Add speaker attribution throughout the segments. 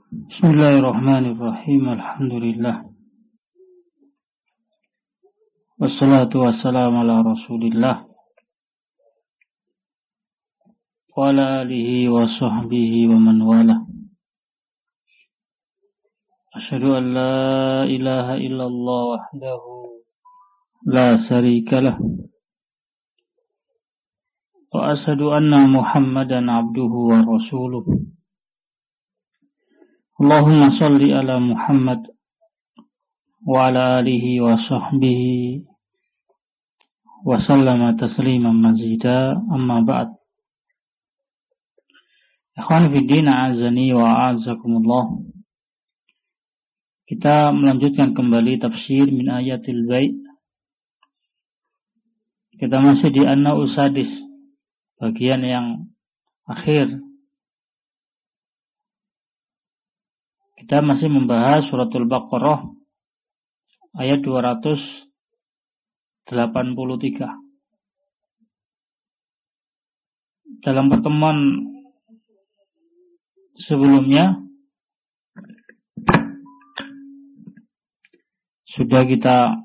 Speaker 1: Bismillahirrahmanirrahim. Alhamdulillah. Wassalatu wassalamu ala Rasulillah wa ala alihi wa sahbihi wa man wala. Asyhadu an la ilaha illallah wahdahu la syarika lah. Wa asyhadu anna Muhammadan abduhu wa rasuluh. Allahumma salli ala Muhammad wa ala alihi wa sahbihi wa sallama tasliman mazida, amma ba'd. Ikhwan fiddin, a'azani wa a'azakumullah. Kita melanjutkan kembali tafsir min ayatil bait. Kita masih di An-Na'u Sadis, bagian yang akhir. Kita masih membahas suratul Baqarah ayat 283. Dalam pertemuan sebelumnya sudah kita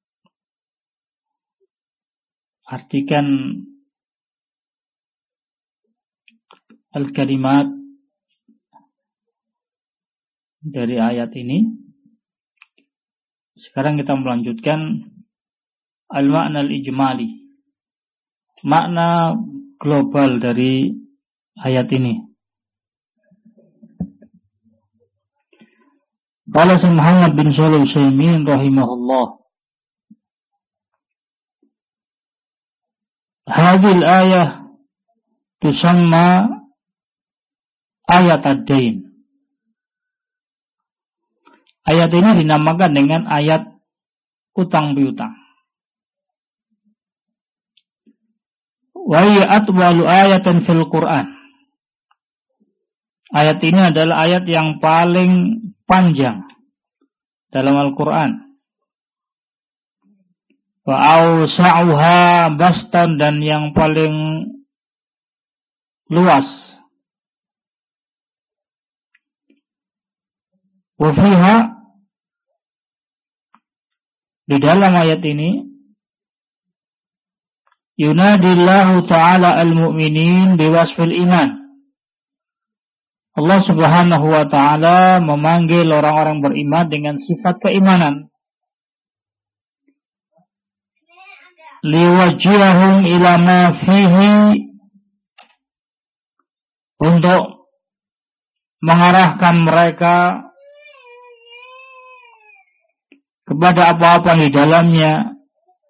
Speaker 1: artikan al-kalimat dari ayat ini. Sekarang kita melanjutkan al-ma'na al-ijmali, makna global dari ayat ini. Qala Muhammad bin Shalih Al-Utsaimin rahimahullah, hadhil ayah tusamma ayat ad-dain. Ayat ini dinamakan dengan ayat utang piutang. Wa hiya atwalu ayatan fil Qur'an. Ayat ini adalah ayat yang paling panjang dalam Al-Qur'an. Wa awsa'uha bastan, dan yang paling luas. Wa fiha, di dalam ayat ini, yunadillahu ta'ala al-mu'minin biwasfil iman. Allah subhanahu wa ta'ala memanggil orang-orang beriman dengan sifat keimanan. Liwajjihahum ila ma fihi, untuk mengarahkan mereka kepada apa-apa di dalamnya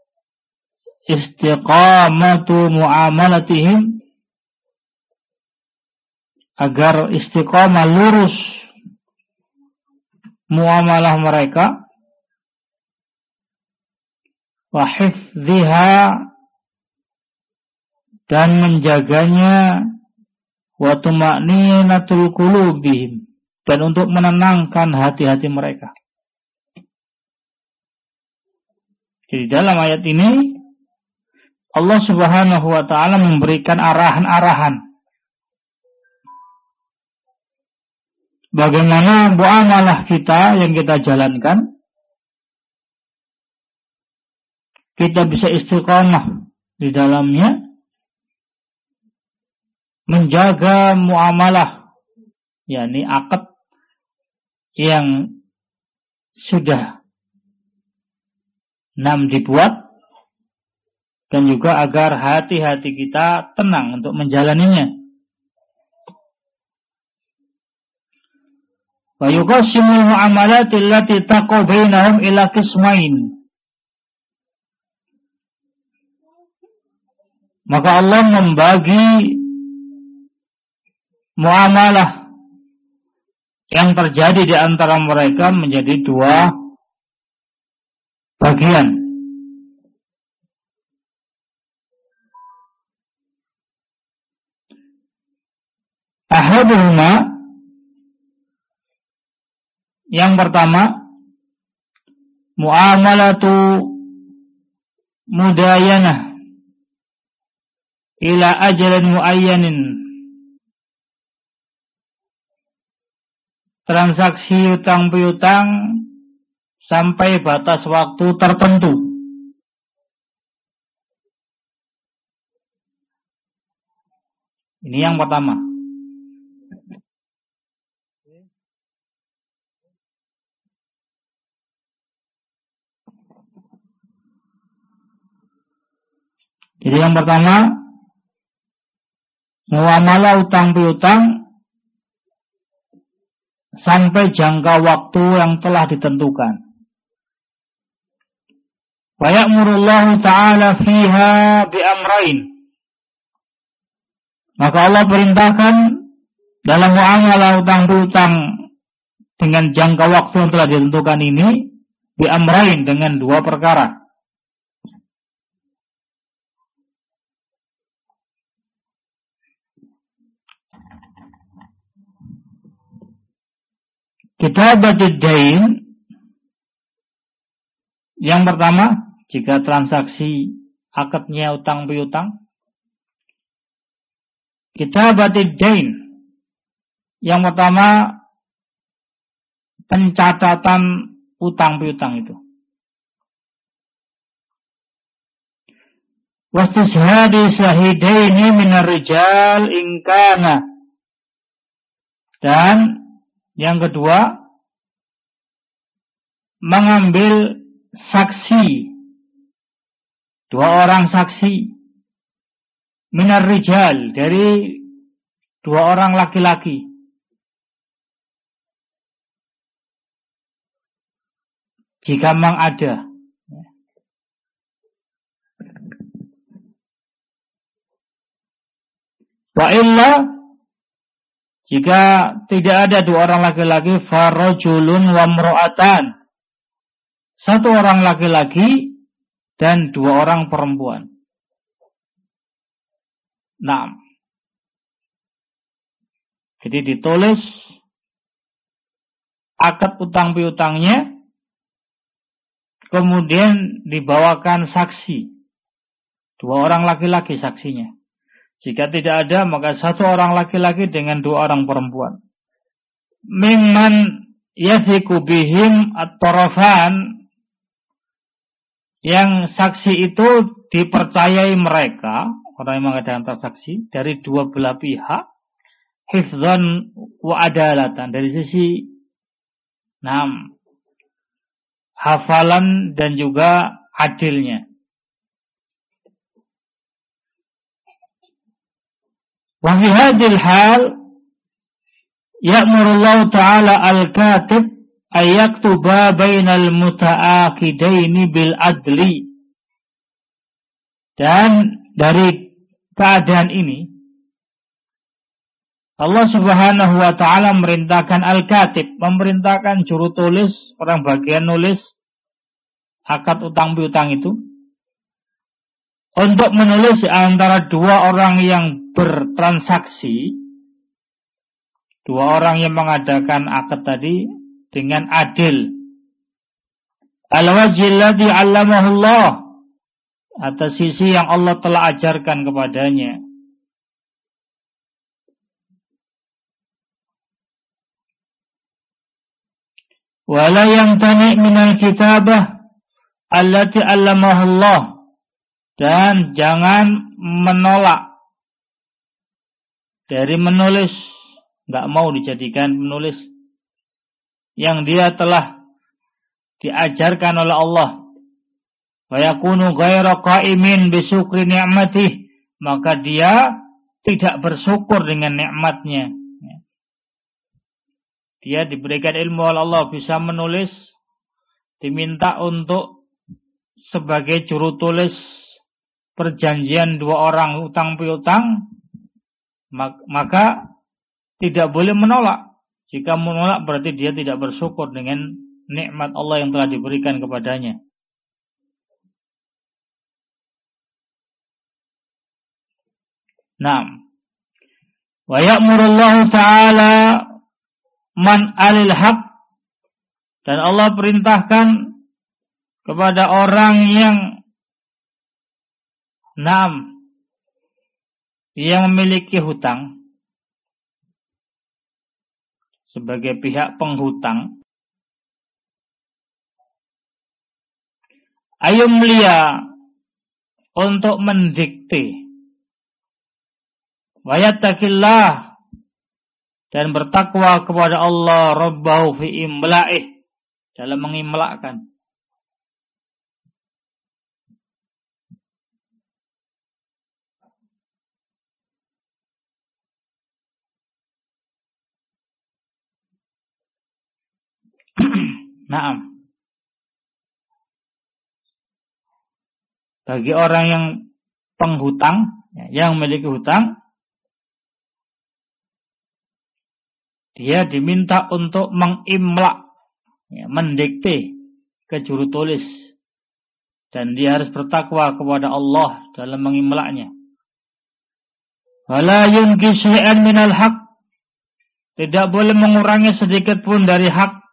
Speaker 1: istiqamatu muamalatihim, agar istiqamah lurus muamalah mereka, wa hifdhiha, dan menjaganya, wa tuma'ninatul qulubihim, dan untuk menenangkan hati-hati mereka. Jadi dalam ayat ini Allah subhanahu wa ta'ala memberikan arahan-arahan bagaimana muamalah kita yang kita jalankan, kita bisa istiqamah di dalamnya, menjaga muamalah, yakni akad yang sudah dibuat, dan juga agar hati-hati kita tenang untuk menjalaninya. Wa yuqassimu mu'amalati allati taqaw bainahum ila qismain. Maka Allah membagi muamalah yang terjadi di antara mereka menjadi dua bagian. Ahaduhuma, yang pertama, muamalatu mudayanah ila ajalin muayyanin, transaksi utang piutang sampai batas waktu tertentu. Ini yang pertama. Jadi yang pertama, muamalah utang piutang sampai jangka waktu yang telah ditentukan. Wa ya'murullahu ta'ala fiha bi amrain. Maka Allah perintahkan dalam muamalah utang piutang dengan jangka waktu yang telah ditentukan ini bi amrain, dengan dua perkara. Kitabatid dain, yang pertama, jika transaksi akadnya utang piutang. Kitabatid dain, yang pertama, pencatatan utang piutang itu. Wastishhadi syahidaini minar rijal ingkana. Dan yang kedua, mengambil saksi, dua orang saksi, minar rijal, dari dua orang laki-laki. Jika memang ada. Wa illa, jika tidak ada dua orang laki-laki, farajulun wa mra'atan, satu orang laki-laki dan dua orang perempuan. Nah, jadi ditulis akad utang piutangnya, kemudian dibawakan saksi, dua orang laki-laki saksinya. Jika tidak ada, maka satu orang laki-laki dengan dua orang perempuan. Mimman yathiqu bihim at-tarafan, yang saksi itu dipercayai mereka, orang yang mengadakan transaksi, dari dua belah pihak, hifdzan wa adalatan, dari sisi hafalan dan juga adilnya. Wa fi hadhil hal ya'murullahu ta'ala al-katib ayaktuba bainal muta'aqidaini bil adli. Dan dari keadaan ini Allah Subhanahu wa ta'ala merintahkan al-katib, memerintahkan juru tulis, orang bagian nulis akad utang piutang itu, untuk menulis antara dua orang yang bertransaksi, dua orang yang mengadakan akad tadi dengan adil. Al-wajhil ladzi 'allamahu Allah, atas sisi yang Allah telah ajarkan kepadanya. Wa la yamtani' minal kitabah allati 'allamahu Allah, dan jangan menolak dari menulis, enggak mau dijadikan penulis yang dia telah diajarkan oleh Allah. Wa yakunu ghairu qa'imin bi syukri ni'matih, maka dia tidak bersyukur dengan nikmatnya. Dia diberikan ilmu oleh Allah, bisa menulis, diminta untuk sebagai juru tulis perjanjian dua orang utang piutang, maka tidak boleh menolak. Jika menolak berarti dia tidak bersyukur dengan nikmat Allah yang telah diberikan kepadanya. Naam. Wa ya'murullahu ta'ala man alil haq, dan Allah perintahkan kepada orang yang yang memiliki hutang, sebagai pihak penghutang, ayumlia untuk mendikte, wayattaqillah dan bertakwa kepada Allah Rabbahu fi imla'ih dalam mengimlakkan. Naam. Bagi orang yang penghutang, yang memiliki hutang, dia diminta untuk mengimlak, mendikte ke juru tulis, dan dia harus bertakwa kepada Allah dalam mengimlaknya. Wala yunqi syai'an minal haq, tidak boleh mengurangi sedikit pun dari hak.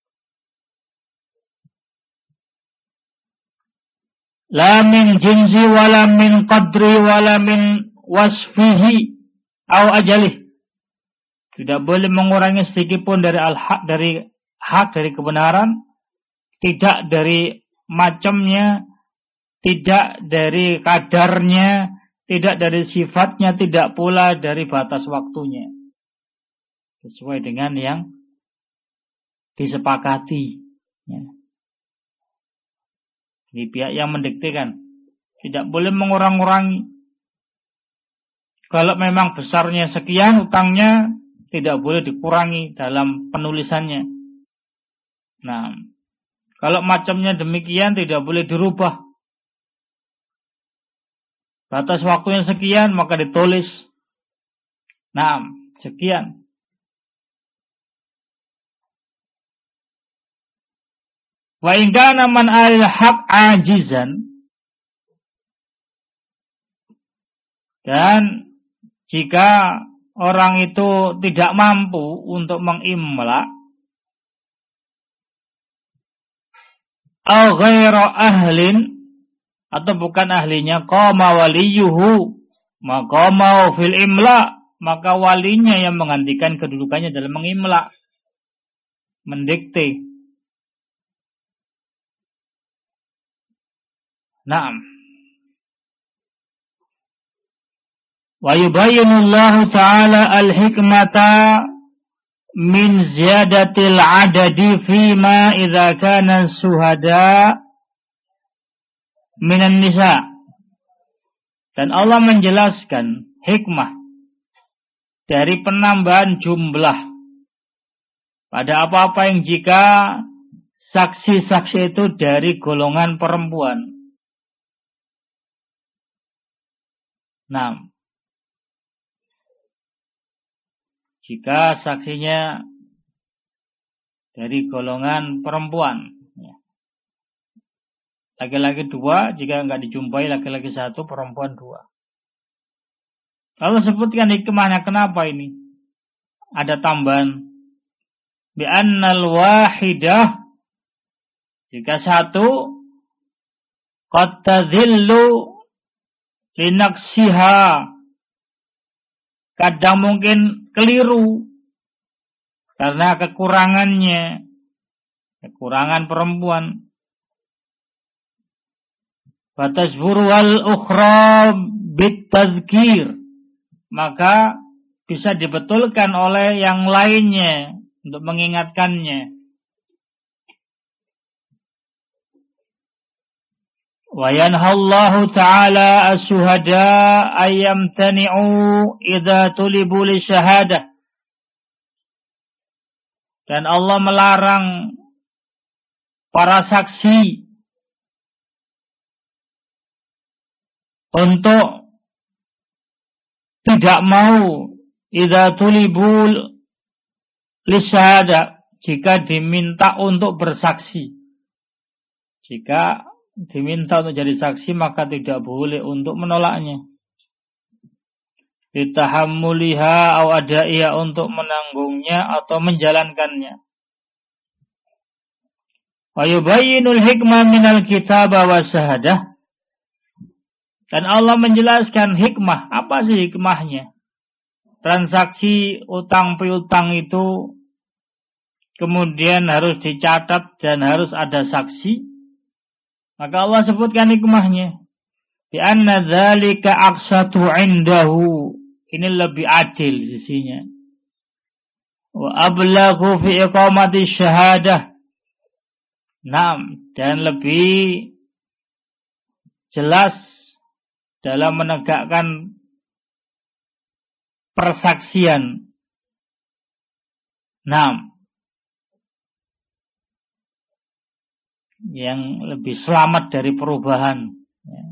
Speaker 1: La min jinsi wala min qadri wala min wasfihi au ajalih. Tidak boleh mengurangi sedikit pun dari al-haq, dari hak, dari kebenaran, tidak dari macamnya, tidak dari kadarnya, tidak dari sifatnya, tidak pula dari batas waktunya. Sesuai dengan yang disepakati. Ya. Ini pihak yang mendiktekan. Tidak boleh mengurang-urangi. Kalau memang besarnya sekian utangnya, tidak boleh dikurangi dalam penulisannya. Nah, kalau macamnya demikian tidak boleh dirubah. Batas waktunya sekian, maka ditulis. Nah, sekian. Wa in kana man al-haq ajizan, dan jika orang itu tidak mampu untuk mengimla, au ghairu ahlin, atau bukan ahlinya, qama waliyuhu maqamahu fil imla, maka walinya yang menggantikan kedudukannya dalam mengimla, mendikte. Naam. Wa yubayyinullahu ta'ala al-hikmata min ziyadatil adadi fima idza kana suhada minan nisa. Dan Allah menjelaskan hikmah dari penambahan jumlah pada apa-apa yang jika saksi-saksi itu dari golongan perempuan. Nah, jika saksinya dari golongan perempuan, laki-laki 2, jika enggak dijumpai laki-laki 1, perempuan 2. Lalu sebutkan hikmahnya, kenapa ini ada tambahan. Bi annal wahidah, jika 1 qad tadhillu linaksiha, kadang mungkin keliru karena kekurangan perempuan. Fatasburu wal ukhra bitadhkir, maka bisa dibetulkan oleh yang lainnya untuk mengingatkannya. Wa yanhallahu ta'ala as-suhada ayyamtani'u idza tulibu li syahadah. Dan Allah melarang para saksi untuk tidak mau idza tulibu li syahadah, jika diminta untuk bersaksi. Jika diminta untuk jadi saksi, maka tidak boleh untuk menolaknya. Ditahammuliha aw adaiya, untuk menanggungnya atau menjalankannya. Wa yubayyinul hikmah minal kitabah wa syahadah. Dan Allah menjelaskan hikmah. Apa sih hikmahnya? Transaksi utang piutang itu kemudian harus dicatat dan harus ada saksi, maka Allah sebutkan hikmahnya. Bi anna dzalika aqsatu indahu. Ini lebih adil sisinya. Wa ablaghu fi iqamati syahadah. Naam, dan lebih jelas dalam menegakkan persaksian. Naam. Yang lebih selamat dari perubahan. Ya.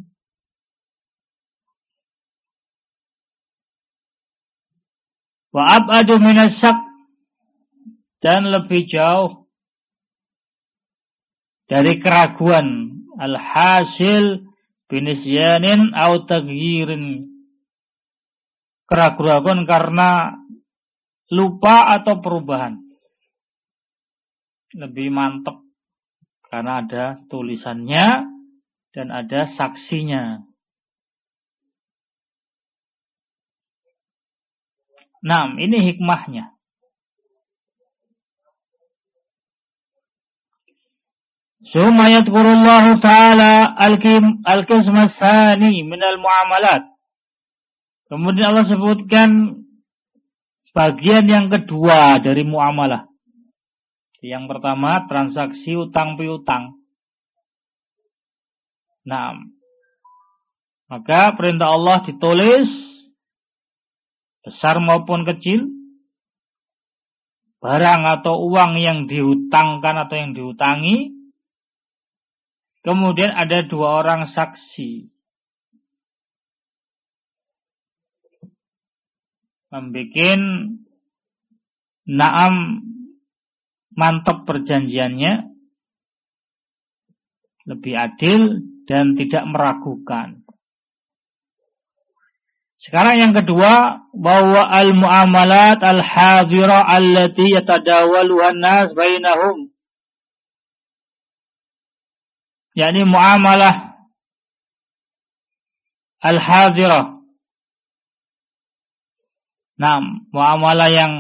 Speaker 1: Wa ab'adu minasyak, dan lebih jauh dari keraguan al-hasil binisyanin au taghyirin, keraguan karena lupa atau perubahan. Lebih mantap karena ada tulisannya dan ada saksinya. Nah, ini hikmahnya. Summa yadhkurullahu ta'ala al-qisma tsani minal muamalat. Kemudian Allah sebutkan bagian yang kedua dari muamalah. Yang pertama, transaksi utang piutang. Nah, maka perintah Allah ditulis, besar maupun kecil, barang atau uang yang dihutangkan atau yang dihutangi. Kemudian ada dua orang saksi, membikin naam mantap perjanjiannya, lebih adil dan tidak meragukan. Sekarang yang kedua, bahwa al-muamalat al-hadira allati yatadawaluhan nas bainahum. yakni muamalah al-hadira. Nah, muamalah yang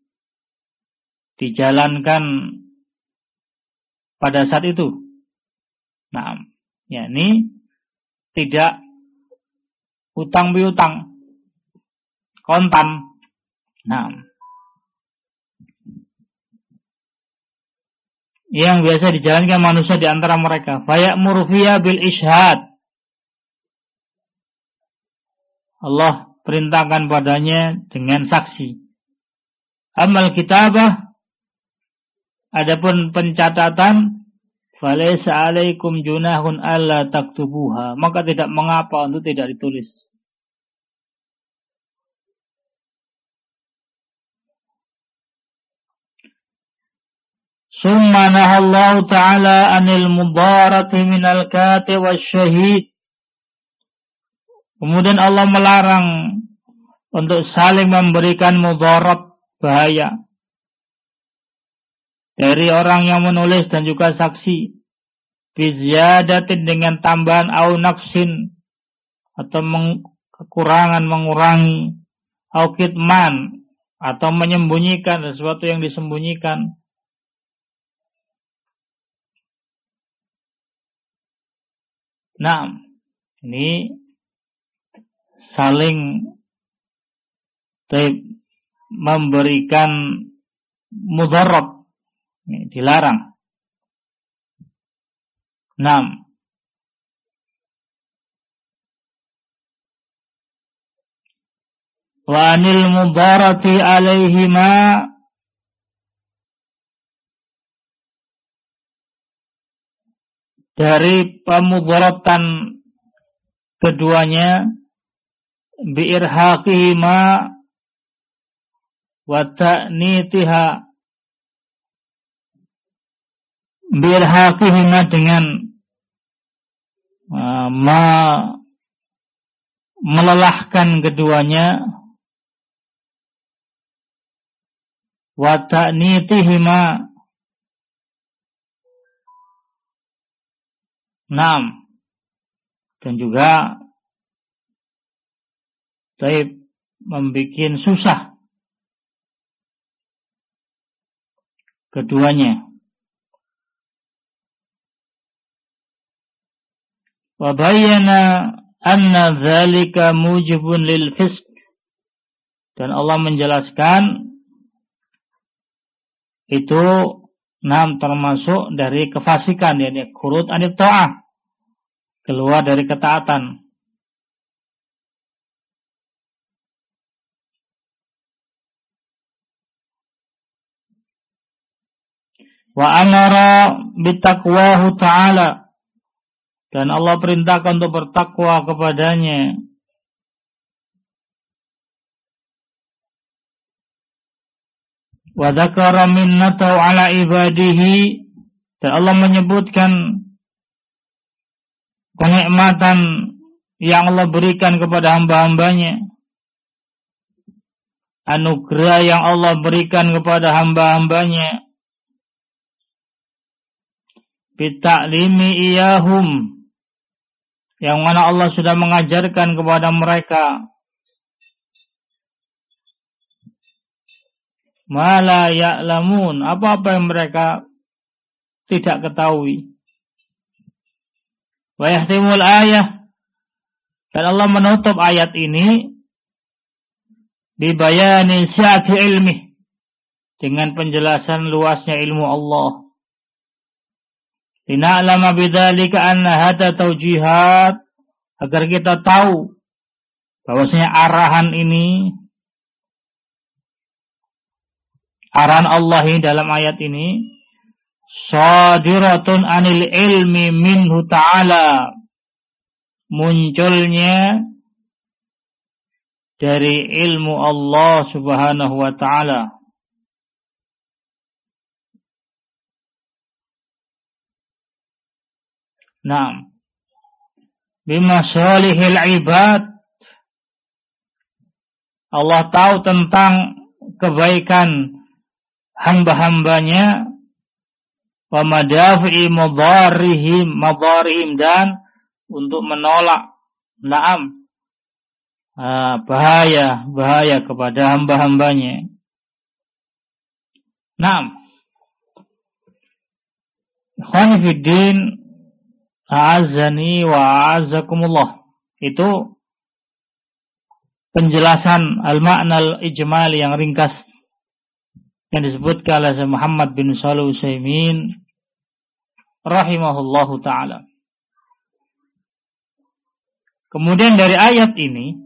Speaker 1: dijalankan pada saat itu. Nah, yakni tidak utang piutang, kontan. Nah, yang biasa dijalankan manusia di antara mereka. Faya'muru fiya bil ishhad. Allah perintahkan padanya dengan saksi. Amal kitabah, adapun pencatatan, falaysa 'alaikum junahun alla taktubuha, maka tidak mengapa untuk tidak ditulis. Summa nahallahu ta'ala anil mudarati minal katib wasyahid. Kemudian Allah melarang untuk saling memberikan mudarat, bahaya, dari orang yang menulis dan juga saksi. Biziyadatin, dengan tambahan, au nafsin, atau kekurangan, mengurangi, au kitman, atau menyembunyikan sesuatu yang disembunyikan. Nah, ini saling memberikan mudarat, ini dilarang. Nah, wa anil mudarati alaihima, dari pemudaratan keduanya, bi'irhaqihima wa ta'nitiha, bi'irhaqihima dengan melelahkan keduanya, wa ta'nitihima, naam, dan juga membuat susah keduanya. Wa bayyana anna dzalika mujibun lil fisq, dan Allah menjelaskan itu termasuk dari kefasikan, yakni khurud anit ta'ah, keluar dari ketaatan. Wa amara bitaqwahu ta'ala, dan Allah perintahkan untuk bertakwa kepadanya. Wa dzakara minnatahu ala ibadihi, dan Allah menyebutkan kenikmatan yang Allah berikan kepada hamba-hambanya, anugerah yang Allah berikan kepada hamba-hambanya, bitaklimi iyahum, yang mana Allah sudah mengajarkan kepada mereka ma la ya'lamun, apa-apa yang mereka tidak ketahui. Wa yahtimul ayah, dan Allah menutup ayat ini bibayani si'ati ilmi, dengan penjelasan luasnya ilmu Allah. Lina'lama bidzalika anna hadza taujihat, agar kita tahu bahwasanya arahan ini, arahan Allah ini dalam ayat ini, shadiratun anil ilmi minhu ta'ala, munculnya dari ilmu Allah subhanahu wa ta'ala. Naam, bimasalihil ibad, Allah tahu tentang kebaikan hamba-hambanya, wa madafi'i madarihim, dan untuk menolak bahaya kepada hamba-hambanya. Naam, ikhwani fiddin, a'azzani wa a'azzakumullah, itu penjelasan al-ma'na al-ijmali yang ringkas yang disebutkan oleh Muhammad bin Shalih Utsaimin rahimahullahu ta'ala. Kemudian dari ayat ini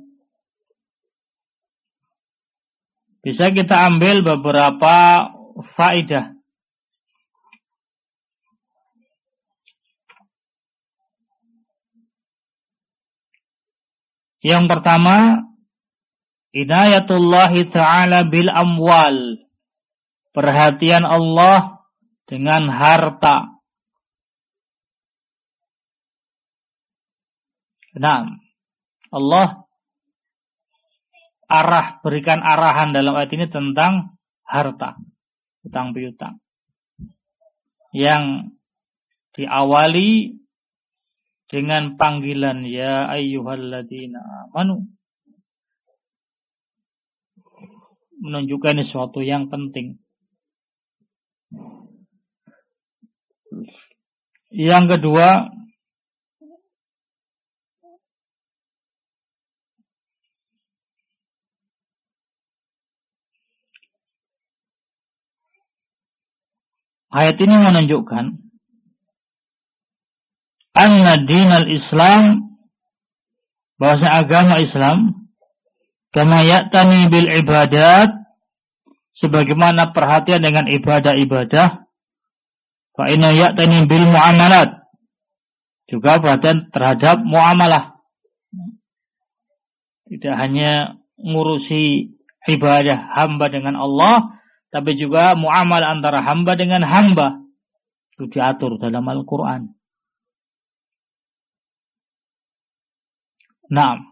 Speaker 1: bisa kita ambil beberapa faedah. Yang pertama, inayatullahi ta'ala bil amwal, perhatian Allah dengan harta. Nah, Allah berikan arahan dalam ayat ini tentang harta, utang piutang, yang diawali dengan panggilan ya ayyuhalladzina amanu, menunjukkan ini sesuatu yang penting. Yang kedua, ayat ini menunjukkan anna dinal Islam, bahwa agama Islam, kama ya'tani bil ibadat, sebagaimana perhatian dengan ibadah-ibadah, fa inna ya'tani bil muamalat, juga perhatian terhadap muamalah. Tidak hanya ngurusi ibadah hamba dengan Allah, tapi juga muamalah antara hamba dengan hamba. Itu diatur dalam Al-Quran. Nah,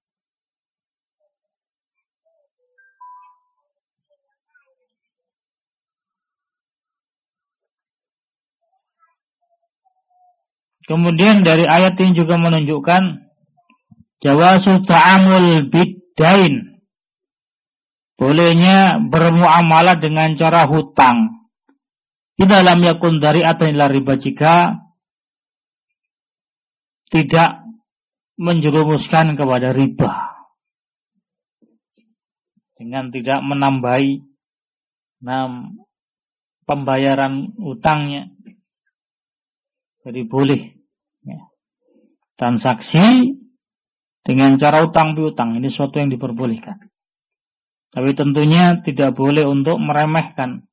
Speaker 1: kemudian dari ayat ini juga menunjukkan jawazu ta'amul biddain, bolehnya bermuamalah dengan cara hutang. Idza lam yakun dari'atan ila riba, jika tidak menjerumuskan kepada riba, dengan tidak menambahi pembayaran utangnya. Jadi boleh ya, transaksi dengan cara utang piutang, ini suatu yang diperbolehkan. Tapi tentunya tidak boleh untuk meremehkan.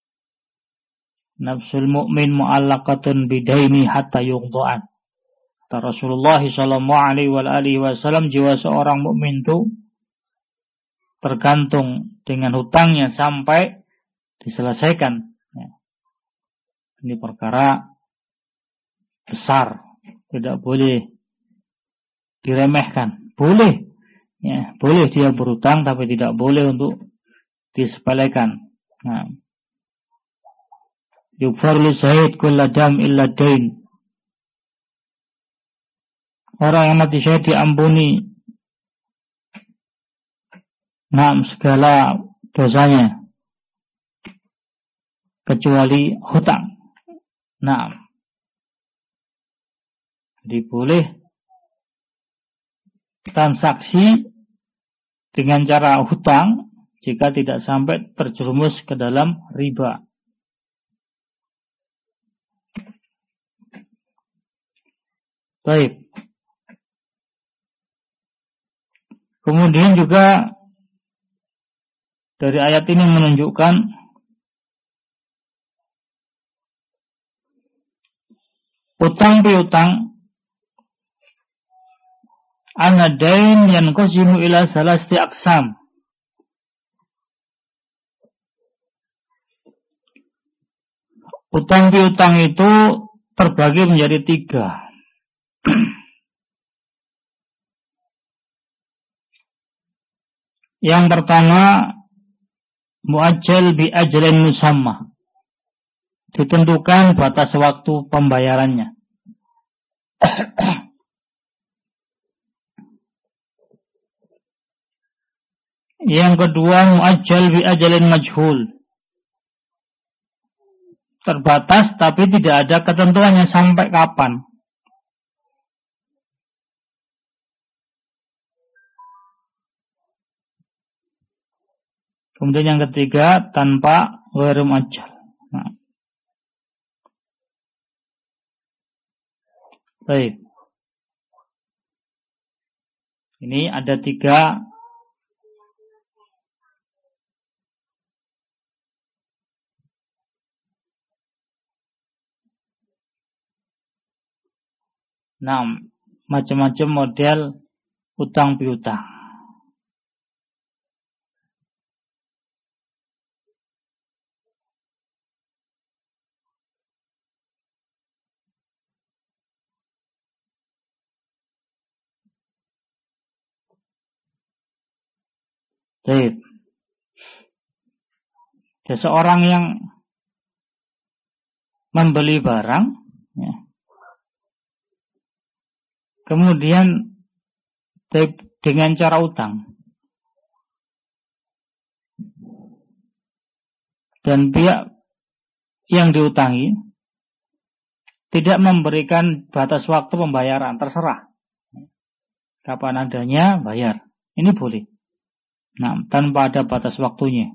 Speaker 1: Nafsul mu'min mu'allaqatun bidaini hatta yuqda'an. Kata Rasulullah SAW, jiwa seorang mukmin itu tergantung dengan hutangnya sampai diselesaikan. Ya. Ini perkara besar, tidak boleh diremehkan. Boleh, ya, boleh dia berhutang, tapi tidak boleh untuk disepelekan. Nah, yughfar li syahid kulla dam illa dain. Orang yang mati syahid diampuni segala dosanya kecuali hutang. Jadi boleh transaksi dengan cara hutang jika tidak sampai terjerumus ke dalam riba. Baik. Kemudian juga dari ayat ini menunjukkan utang piutang anadain yanqasimu ila salasti aqsam. Utang piutang itu terbagi menjadi 3. Yang pertama, muajjal bi ajalin musamma, ditentukan batas waktu pembayarannya. Yang kedua, muajjal bi ajalin majhul, terbatas tapi tidak ada ketentuannya sampai kapan. Kemudian yang ketiga, tanpa ghairu muajjal. Baik. Ini ada 3 macam-macam model utang piutang. Baik. Seseorang yang membeli barang, ya, kemudian dengan cara utang, dan pihak yang diutangi tidak memberikan batas waktu pembayaran, terserah kapan adanya bayar, ini boleh. Tanpa ada batas waktunya.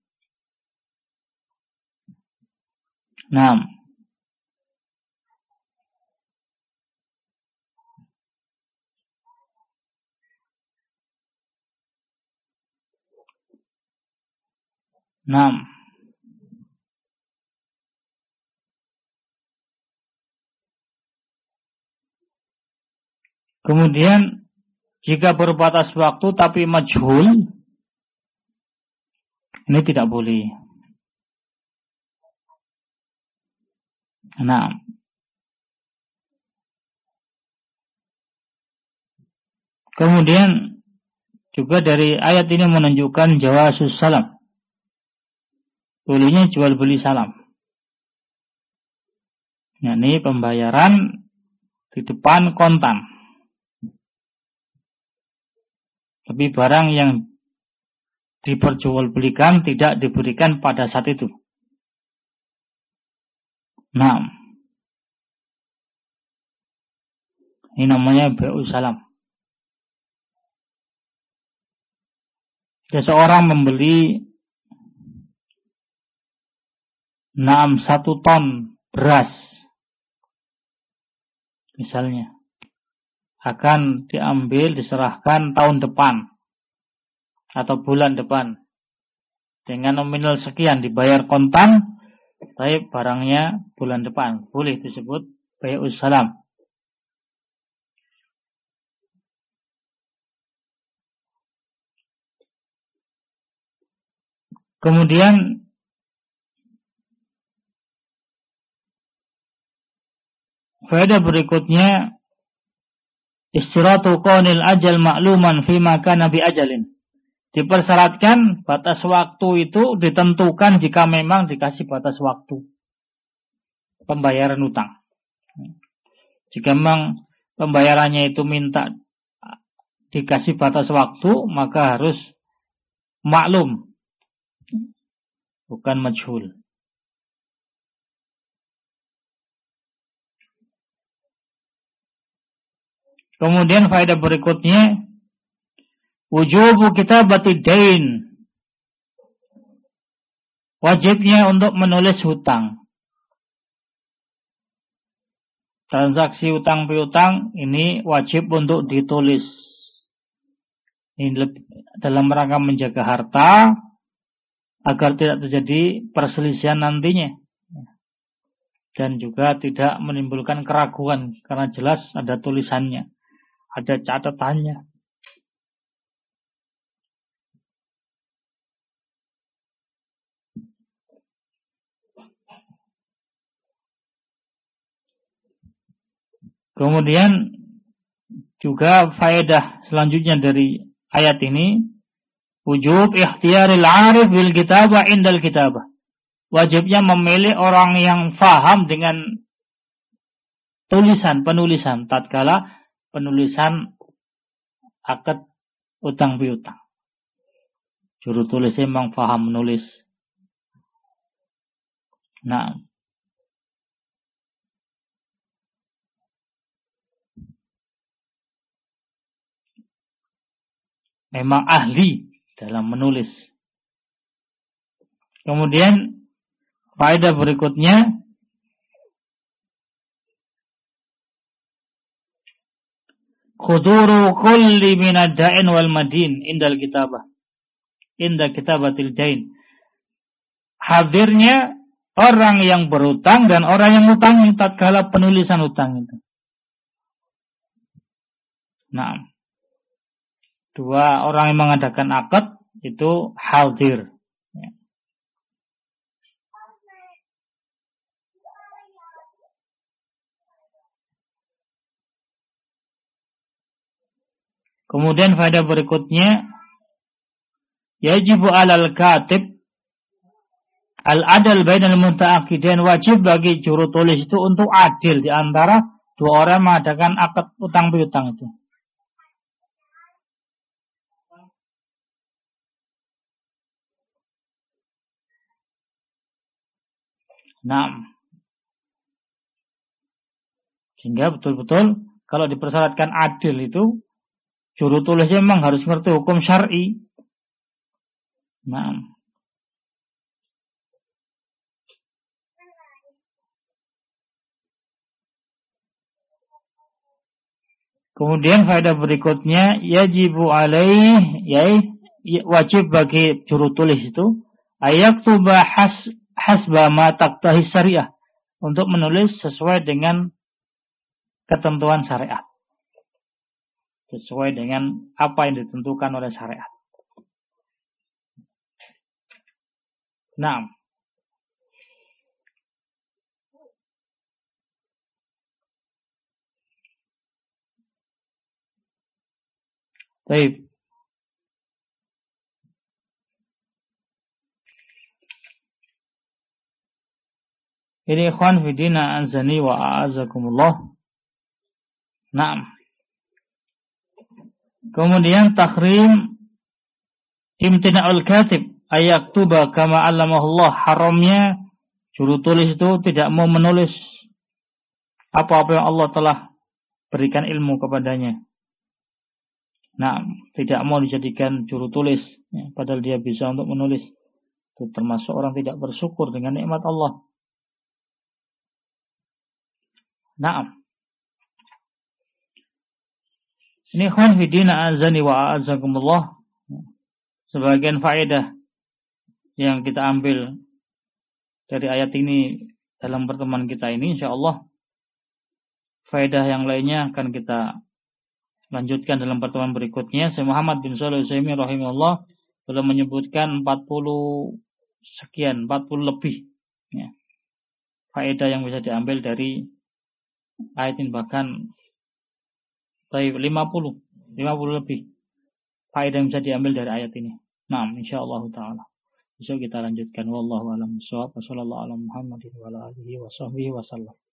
Speaker 1: Kemudian jika berbatas waktu tapi majhul, ini tidak boleh. Kemudian juga dari ayat ini menunjukkan jawazus salam, bolehnya jual beli salam. Ini pembayaran di depan kontan. Tapi barang yang diperjualbelikan tidak diberikan pada saat itu. Nah, ini namanya bai'us salam. Seseorang membeli 1 ton beras, misalnya, akan diambil, diserahkan tahun depan atau bulan depan dengan nominal sekian, dibayar kontan, tapi barangnya bulan depan. Boleh disebut bai'us salam. Kemudian faedah berikutnya, istiratu qaunil ajal ma'luman fima kana bi ajalin. Dipersyaratkan batas waktu itu ditentukan jika memang dikasih batas waktu pembayaran utang. Jika memang pembayarannya itu minta dikasih batas waktu, maka harus maklum, bukan majhul. Kemudian faedah berikutnya, wujubu kitabati dain. Wajibnya untuk menulis hutang. Transaksi utang piutang ini wajib untuk ditulis. Ini dalam rangka menjaga harta agar tidak terjadi perselisihan nantinya. Dan juga tidak menimbulkan keraguan karena jelas ada tulisannya, ada catatannya. Kemudian juga faedah selanjutnya dari ayat ini, wujub ikhtiyaril arif bil kitabah indal kitabah. Wajibnya memilih orang yang faham dengan penulisan tatkala penulisan akad utang piutang. Juru tulisnya memang faham menulis. Nah, memang ahli dalam menulis. Kemudian faedah berikutnya, khuduru kulli minad da'in wal madin indal kitabah. Inda kitabatil dain. Hadirnya orang yang berutang dan orang yang utang tatkala penulisan utang itu. Nah, dua orang yang mengadakan akad itu hadir. Kemudian faedah berikutnya, yajibu alal katib al-adal bainal muta'aqidain. Wajib bagi juru tulis itu untuk adil di antara dua orang mengadakan akad utang piutang itu. Nah, sehingga betul-betul kalau dipersyaratkan adil itu, juru tulisnya memang harus ngerti hukum syar'i. Nah, kemudian faedah berikutnya, yajibu alaih, wajib bagi juru tulis itu ayaktuba hasba ma taqtahi syariah, untuk menulis sesuai dengan ketentuan syariat, sesuai dengan apa yang ditentukan oleh syariat. Nah, baik. Ini ikhwan fidina anzani wa a'azakumullah. Nah, kemudian takhrim imtina'ul katib ayaktuba kama allamahullah. Haramnya Juru tulis itu tidak mau menulis apa-apa yang Allah telah berikan ilmu kepadanya. Nah, tidak mau dijadikan juru tulis, ya, padahal dia bisa untuk menulis. Itu termasuk orang tidak bersyukur dengan nikmat Allah. Nah, ini khonfidina azani wa a'azakumullah. Sebagian faedah yang kita ambil dari ayat ini dalam pertemuan kita ini, insyaallah faedah yang lainnya akan kita lanjutkan dalam pertemuan berikutnya. Syekh Muhammad bin Shalih Al-Utsaimin rahimahullah telah menyebutkan 40 sekian, 40 lebih ya, faedah yang bisa diambil dari ayat ini, bahkan 50 lebih faedah yang bisa diambil dari ayat ini. Nah, insyaallah taala besok kita lanjutkan. Wallahu a'lam bishawab. Wassallallahu ala Muhammadin wa ala alihi wa sahbihi wasallam.